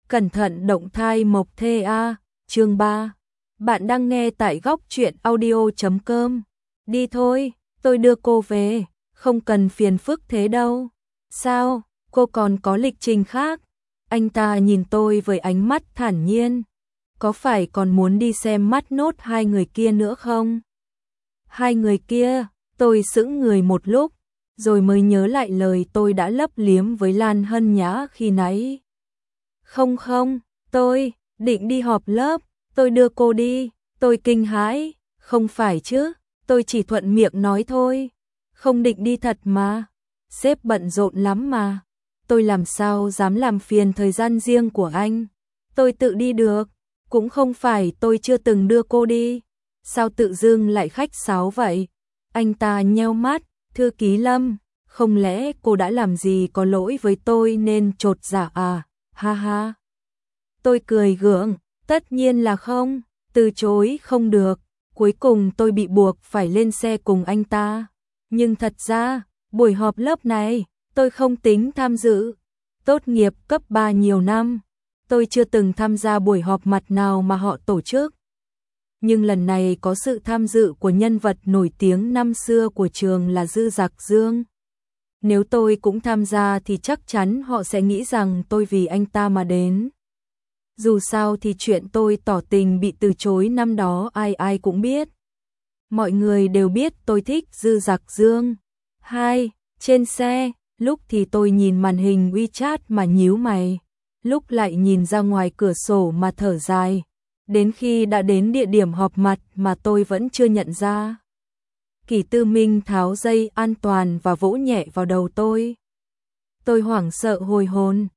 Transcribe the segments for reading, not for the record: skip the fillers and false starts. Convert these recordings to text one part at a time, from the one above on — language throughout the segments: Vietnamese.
Cẩn thận động thai mộc thê a, chương 3. Bạn đang nghe tại góc truyện audio.com. Đi thôi, tôi đưa cô về, không cần phiền phức thế đâu. Sao, cô còn có lịch trình khác? Anh ta nhìn tôi với ánh mắt thản nhiên. Có phải còn muốn đi xem mắt nốt hai người kia nữa không? Hai người kia, tôi sững người một lúc, rồi mới nhớ lại lời tôi đã lấp liếm với Lan Hân Nhã khi nãy. Không, tôi định đi họp lớp, tôi đưa cô đi. Tôi kinh hãi, không phải chứ, tôi chỉ thuận miệng nói thôi, không định đi thật mà. Sếp bận rộn lắm mà, tôi làm sao dám làm phiền thời gian riêng của anh. Tôi tự đi được, cũng không phải tôi chưa từng đưa cô đi. Sao tự dưng lại khách sáo vậy? Anh ta nheo mắt, thư ký Lâm, không lẽ cô đã làm gì có lỗi với tôi nên chột dạ à? Ha ha. Tôi cười gượng, tất nhiên là không, từ chối không được, cuối cùng tôi bị buộc phải lên xe cùng anh ta. Nhưng thật ra, buổi họp lớp này, tôi không tính tham dự. Tốt nghiệp cấp 3 nhiều năm, tôi chưa từng tham gia buổi họp mặt nào mà họ tổ chức. Nhưng lần này có sự tham dự của nhân vật nổi tiếng năm xưa của trường là Dư Dặc Dương. Nếu tôi cũng tham gia thì chắc chắn họ sẽ nghĩ rằng tôi vì anh ta mà đến. Dù sao thì chuyện tôi tỏ tình bị từ chối năm đó ai cũng biết. Mọi người đều biết tôi thích Dư Dặc Dương. Trên xe, lúc thì tôi nhìn màn hình WeChat mà nhíu mày, lúc lại nhìn ra ngoài cửa sổ mà thở dài. Đến khi đã đến địa điểm họp mặt mà tôi vẫn chưa nhận ra. Kỷ Tư Minh tháo dây an toàn và vỗ nhẹ vào đầu tôi. Tôi hoảng sợ hồi hồn.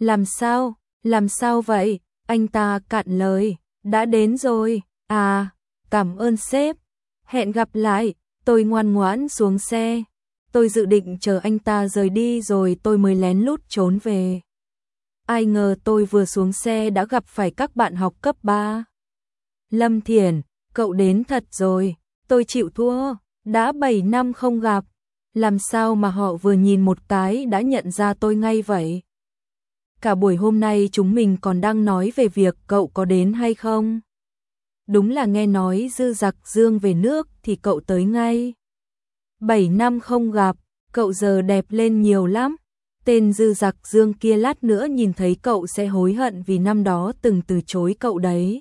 Làm sao vậy? Anh ta cạn lời. Đã đến rồi. À, cảm ơn sếp. Hẹn gặp lại. Tôi ngoan ngoãn xuống xe. Tôi dự định chờ anh ta rời đi rồi tôi mới lén lút trốn về. Ai ngờ tôi vừa xuống xe đã gặp phải các bạn học cấp 3. Lâm Thiển, cậu đến thật rồi. Tôi chịu thua. Đã 7 năm không gặp, làm sao mà họ vừa nhìn một cái đã nhận ra tôi ngay vậy? Cả buổi hôm nay chúng mình còn đang nói về việc cậu có đến hay không. Đúng là nghe nói Dư Dặc Dương về nước thì cậu tới ngay. 7 năm không gặp, cậu giờ đẹp lên nhiều lắm. Tên Dư Dặc Dương kia lát nữa nhìn thấy cậu sẽ hối hận vì năm đó từng từ chối cậu đấy.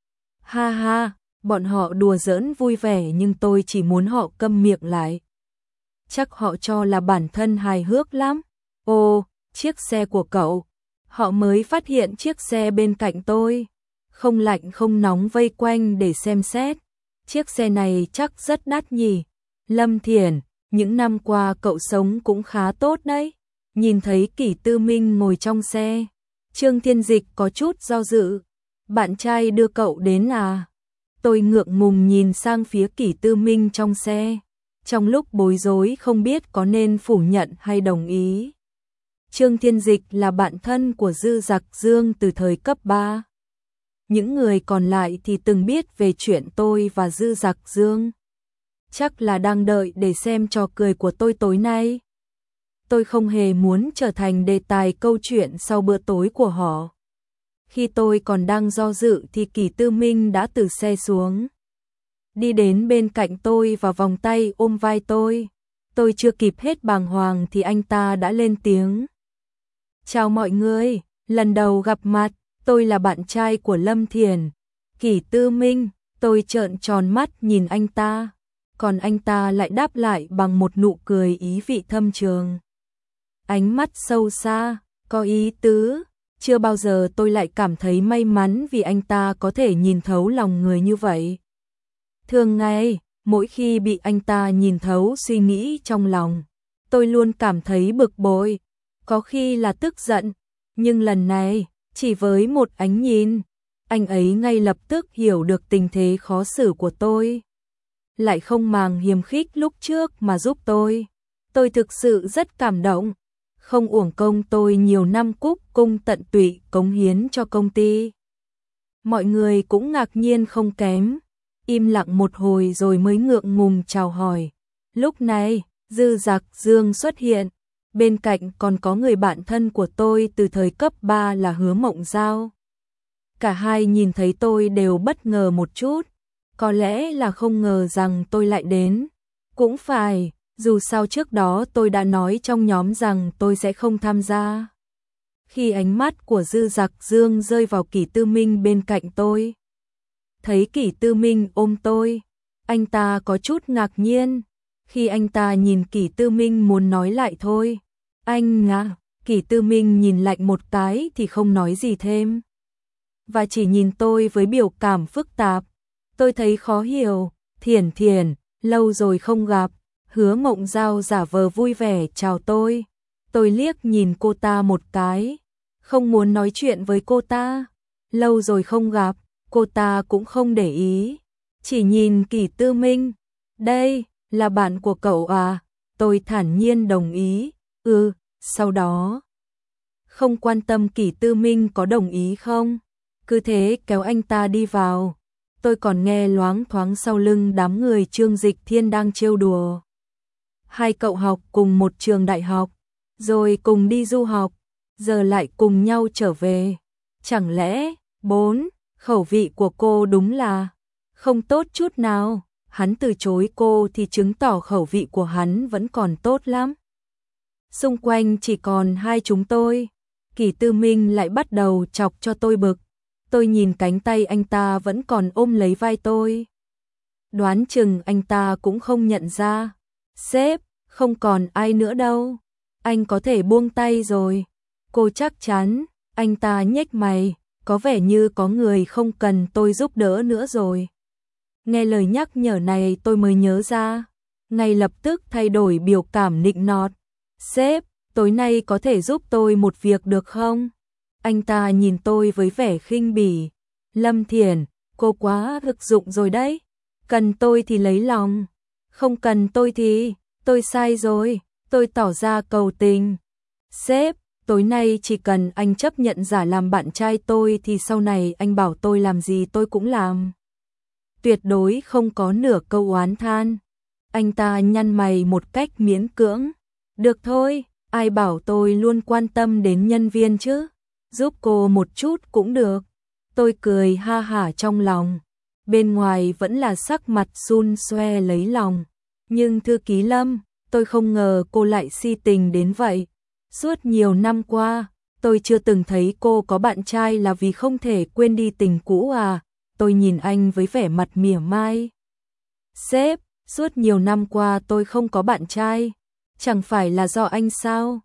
Ha ha. Bọn họ đùa giỡn vui vẻ nhưng tôi chỉ muốn họ câm miệng lại. Chắc họ cho là bản thân hài hước lắm. Ồ, chiếc xe của cậu. Họ mới phát hiện chiếc xe bên cạnh tôi. Không lạnh không nóng vây quanh để xem xét. Chiếc xe này chắc rất đắt nhỉ. Lâm Thiển, những năm qua cậu sống cũng khá tốt đấy. Nhìn thấy Kỷ Tư Minh ngồi trong xe. Trương Thiên Dịch có chút do dự. Bạn trai đưa cậu đến à? Tôi ngượng ngùng nhìn sang phía Kỷ Tư Minh trong xe, trong lúc bối rối không biết có nên phủ nhận hay đồng ý. Trương Thiên Dịch là bạn thân của Dư Dặc Dương từ thời cấp 3. Những người còn lại thì từng biết về chuyện tôi và Dư Dặc Dương. Chắc là đang đợi để xem trò cười của tôi tối nay. Tôi không hề muốn trở thành đề tài câu chuyện sau bữa tối của họ. Khi tôi còn đang do dự thì Kỷ Tư Minh đã từ xe xuống. Đi đến bên cạnh tôi và vòng tay ôm vai tôi. Tôi chưa kịp hết bàng hoàng thì anh ta đã lên tiếng. Chào mọi người, lần đầu gặp mặt, tôi là bạn trai của Lâm Thiển. Kỷ Tư Minh, tôi trợn tròn mắt nhìn anh ta. Còn anh ta lại đáp lại bằng một nụ cười ý vị thâm trường. Ánh mắt sâu xa, có ý tứ. Chưa bao giờ tôi lại cảm thấy may mắn vì anh ta có thể nhìn thấu lòng người như vậy. Thường ngày, mỗi khi bị anh ta nhìn thấu suy nghĩ trong lòng, tôi luôn cảm thấy bực bội, có khi là tức giận. Nhưng lần này, chỉ với một ánh nhìn, anh ấy ngay lập tức hiểu được tình thế khó xử của tôi. Lại không màng hiềm khích lúc trước mà giúp tôi. Tôi thực sự rất cảm động. Không uổng công tôi nhiều năm cúc cung tận tụy cống hiến cho công ty. Mọi người cũng ngạc nhiên không kém, im lặng một hồi rồi mới ngượng ngùng chào hỏi. Lúc này, Dư Dặc Dương xuất hiện, bên cạnh còn có người bạn thân của tôi từ thời cấp 3 là Hứa Mộng Giao. Cả hai nhìn thấy tôi đều bất ngờ một chút, có lẽ là không ngờ rằng tôi lại đến. Cũng phải, dù sao trước đó tôi đã nói trong nhóm rằng tôi sẽ không tham gia. Khi ánh mắt của Dư Dặc Dương rơi vào Kỷ Tư Minh bên cạnh tôi, thấy Kỷ Tư Minh ôm tôi, anh ta có chút ngạc nhiên. Khi anh ta nhìn Kỷ Tư Minh muốn nói lại thôi, anh ngã, Kỷ Tư Minh nhìn lạnh một cái thì không nói gì thêm, và chỉ nhìn tôi với biểu cảm phức tạp. Tôi thấy khó hiểu. Thiển Thiển, lâu rồi không gặp. Hứa Mộng Giao giả vờ vui vẻ chào tôi. Tôi liếc nhìn cô ta một cái, không muốn nói chuyện với cô ta. Lâu rồi không gặp, cô ta cũng không để ý, chỉ nhìn Kỷ Tư Minh. Đây, là bạn của cậu à? Tôi thản nhiên đồng ý. Sau đó, không quan tâm Kỷ Tư Minh có đồng ý không, cứ thế kéo anh ta đi vào. Tôi còn nghe loáng thoáng sau lưng đám người Trương Dịch Thiên đang trêu đùa. Hai cậu học cùng một trường đại học, rồi cùng đi du học, giờ lại cùng nhau trở về. Chẳng lẽ, khẩu vị của cô đúng là không tốt chút nào. Hắn từ chối cô thì chứng tỏ khẩu vị của hắn vẫn còn tốt lắm. Xung quanh chỉ còn hai chúng tôi. Kỷ Tư Minh lại bắt đầu chọc cho tôi bực. Tôi nhìn cánh tay anh ta vẫn còn ôm lấy vai tôi. Đoán chừng anh ta cũng không nhận ra. Sếp, không còn ai nữa đâu. Anh có thể buông tay rồi. Cô chắc chắn. Anh ta nhếch mày, có vẻ như có người không cần tôi giúp đỡ nữa rồi. Nghe lời nhắc nhở này tôi mới nhớ ra, ngay lập tức thay đổi biểu cảm nịnh nọt. Sếp, tối nay có thể giúp tôi một việc được không? Anh ta nhìn tôi với vẻ khinh bỉ. Lâm Thiển, cô quá thực dụng rồi đấy. Cần tôi thì lấy lòng, không cần tôi thì, tôi sai rồi. Tôi tỏ ra cầu tình. Sếp, tối nay chỉ cần anh chấp nhận giả làm bạn trai tôi thì sau này anh bảo tôi làm gì tôi cũng làm. Tuyệt đối không có nửa câu oán than. Anh ta nhăn mày một cách miễn cưỡng. Được thôi, ai bảo tôi luôn quan tâm đến nhân viên chứ, giúp cô một chút cũng được. Tôi cười ha hả trong lòng, bên ngoài vẫn là sắc mặt xun xoe lấy lòng. Nhưng thư ký Lâm, tôi không ngờ cô lại si tình đến vậy. Suốt nhiều năm qua, tôi chưa từng thấy cô có bạn trai là vì không thể quên đi tình cũ à. Tôi nhìn anh với vẻ mặt mỉa mai. Sếp, suốt nhiều năm qua tôi không có bạn trai, chẳng phải là do anh sao?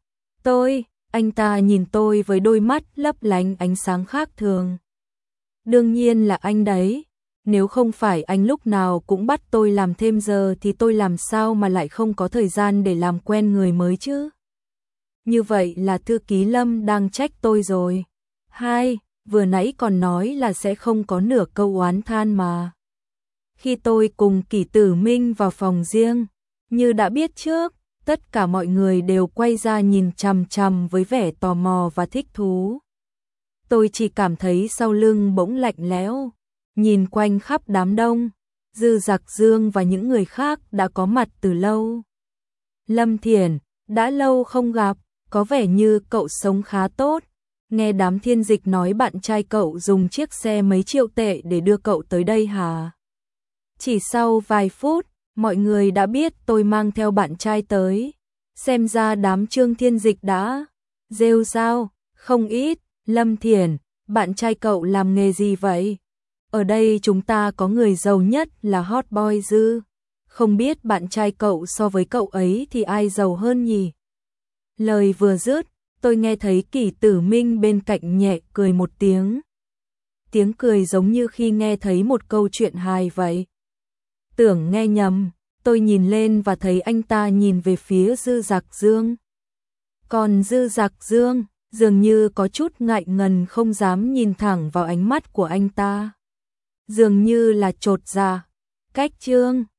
Anh ta nhìn tôi với đôi mắt lấp lánh ánh sáng khác thường. Đương nhiên là anh đấy, nếu không phải anh lúc nào cũng bắt tôi làm thêm giờ thì tôi làm sao mà lại không có thời gian để làm quen người mới chứ? Như vậy là thư ký Lâm đang trách tôi rồi. Vừa nãy còn nói là sẽ không có nửa câu oán than mà. Khi tôi cùng Kỷ Tử Minh vào phòng riêng, như đã biết trước, tất cả mọi người đều quay ra nhìn chằm chằm với vẻ tò mò và thích thú. Tôi chỉ cảm thấy sau lưng bỗng lạnh lẽo, nhìn quanh khắp đám đông, Dư Dặc Dương và những người khác đã có mặt từ lâu. Lâm Thiển, đã lâu không gặp, có vẻ như cậu sống khá tốt. Nghe đám Thiên Dịch nói bạn trai cậu dùng chiếc xe mấy triệu tệ để đưa cậu tới đây hả? Chỉ sau vài phút, mọi người đã biết tôi mang theo bạn trai tới. Xem ra đám Trương Thiên Dịch đã rêu rao không ít. Lâm Thiển, bạn trai cậu làm nghề gì vậy? Ở đây chúng ta có người giàu nhất là Hot Boy Dư. Không biết bạn trai cậu so với cậu ấy thì ai giàu hơn nhỉ? Lời vừa dứt, tôi nghe thấy Kỷ Tử Minh bên cạnh nhẹ cười một tiếng. Tiếng cười giống như khi nghe thấy một câu chuyện hài vậy. Tưởng nghe nhầm, tôi nhìn lên và thấy anh ta nhìn về phía Dư Dặc Dương. Còn Dư Dặc Dương dường như có chút ngại ngần không dám nhìn thẳng vào ánh mắt của anh ta. Dường như là chột dạ. Cách Trương